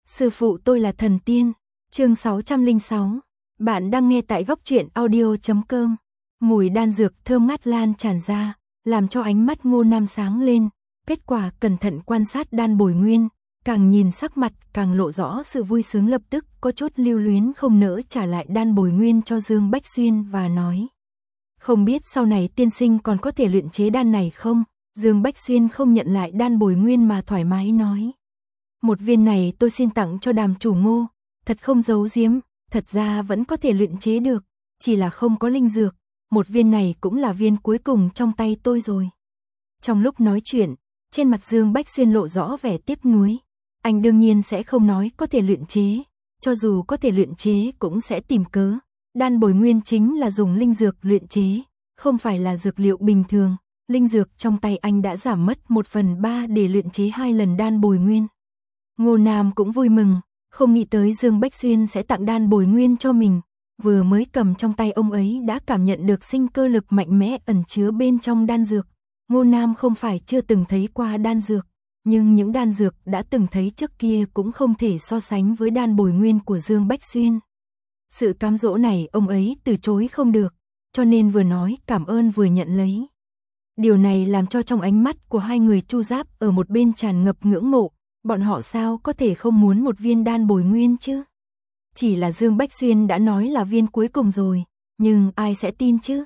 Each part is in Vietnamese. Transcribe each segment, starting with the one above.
Sư phụ tôi là thần tiên. Chương 606. Bạn đang nghe tại góc truyện audio.com. Mùi đan dược thơm ngát lan tràn ra, làm cho ánh mắt Ngô Nam sáng lên. Kết quả cẩn thận quan sát đan bồi nguyên, càng nhìn sắc mặt càng lộ rõ sự vui sướng, lập tức có chút lưu luyến không nỡ trả lại đan bồi nguyên cho Dương Bách Xuyên và nói: không biết sau này tiên sinh còn có thể luyện chế đan này không? Dương Bách Xuyên không nhận lại đan bồi nguyên mà thoải mái nói: một viên này tôi xin tặng cho Đàm chủ Ngô, thật không giấu giếm, thật ra vẫn có thể luyện chế được, chỉ là không có linh dược, một viên này cũng là viên cuối cùng trong tay tôi rồi. Trong lúc nói chuyện, trên mặt Dương Bách Xuyên lộ rõ vẻ tiếc nuối, anh đương nhiên sẽ không nói có thể luyện chế, cho dù có thể luyện chế cũng sẽ tìm cớ, đan bồi nguyên chính là dùng linh dược luyện chế, không phải là dược liệu bình thường, linh dược trong tay anh đã giảm mất 1/3 để luyện chế 2 lần đan bồi nguyên. Ngô Nam cũng vui mừng, không nghĩ tới Dương Bách Xuyên sẽ tặng đan bồi nguyên cho mình, vừa mới cầm trong tay ông ấy đã cảm nhận được sinh cơ lực mạnh mẽ ẩn chứa bên trong đan dược. Ngô Nam không phải chưa từng thấy qua đan dược, nhưng những đan dược đã từng thấy trước kia cũng không thể so sánh với đan bồi nguyên của Dương Bách Xuyên. Sự cám dỗ này ông ấy từ chối không được, cho nên vừa nói cảm ơn vừa nhận lấy. Điều này làm cho trong ánh mắt của hai người Chu Giáp ở một bên tràn ngập ngưỡng mộ, bọn họ sao có thể không muốn một viên đan bồi nguyên chứ? Chỉ là Dương Bách Xuyên đã nói là viên cuối cùng rồi, nhưng ai sẽ tin chứ?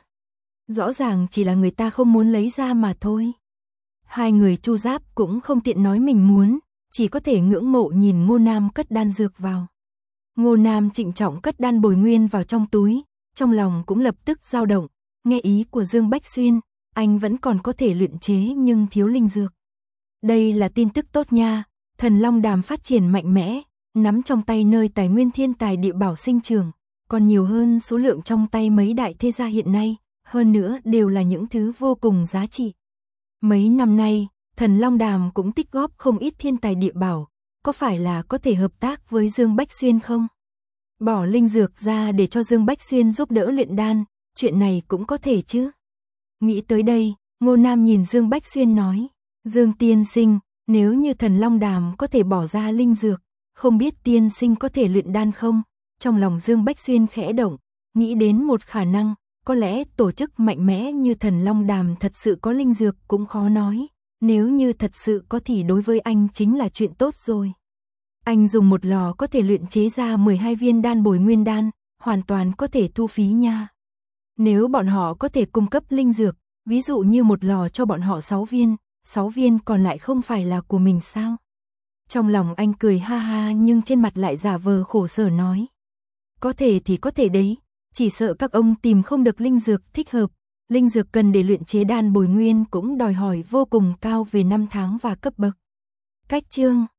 Rõ ràng chỉ là người ta không muốn lấy ra mà thôi. Hai người Chu Giáp cũng không tiện nói mình muốn, chỉ có thể ngưỡng mộ nhìn Ngô Nam cất đan dược vào. Ngô Nam trịnh trọng cất đan bồi nguyên vào trong túi, trong lòng cũng lập tức dao động, nghe ý của Dương Bách Xuyên, anh vẫn còn có thể luyện chế nhưng thiếu linh dược. Đây là tin tức tốt nha, Thần Long Đàm phát triển mạnh mẽ, nắm trong tay nơi tài nguyên thiên tài địa bảo sinh trưởng, còn nhiều hơn số lượng trong tay mấy đại thế gia hiện nay, hơn nữa đều là những thứ vô cùng giá trị. Mấy năm nay, Thần Long Đàm cũng tích góp không ít thiên tài địa bảo, có phải là có thể hợp tác với Dương Bách Xuyên không? Bỏ linh dược ra để cho Dương Bách Xuyên giúp đỡ luyện đan, chuyện này cũng có thể chứ? Nghĩ tới đây, Ngô Nam nhìn Dương Bách Xuyên nói: Dương tiên sinh, nếu như Thần Long Đàm có thể bỏ ra linh dược, không biết tiên sinh có thể luyện đan không? Trong lòng Dương Bách Xuyên khẽ động, nghĩ đến một khả năng, có lẽ tổ chức mạnh mẽ như Thần Long Đàm thật sự có linh dược cũng khó nói, nếu như thật sự có thì đối với anh chính là chuyện tốt rồi. Anh dùng một lò có thể luyện chế ra 12 viên đan bồi nguyên đan, hoàn toàn có thể thu phí nha. Nếu bọn họ có thể cung cấp linh dược, ví dụ như một lò cho bọn họ 6 viên còn lại không phải là của mình sao? Trong lòng anh cười ha ha nhưng trên mặt lại giả vờ khổ sở nói: có thể thì có thể đấy, chỉ sợ các ông tìm không được linh dược thích hợp, linh dược cần để luyện chế đan bồi nguyên cũng đòi hỏi vô cùng cao về năm tháng và cấp bậc. Cách chương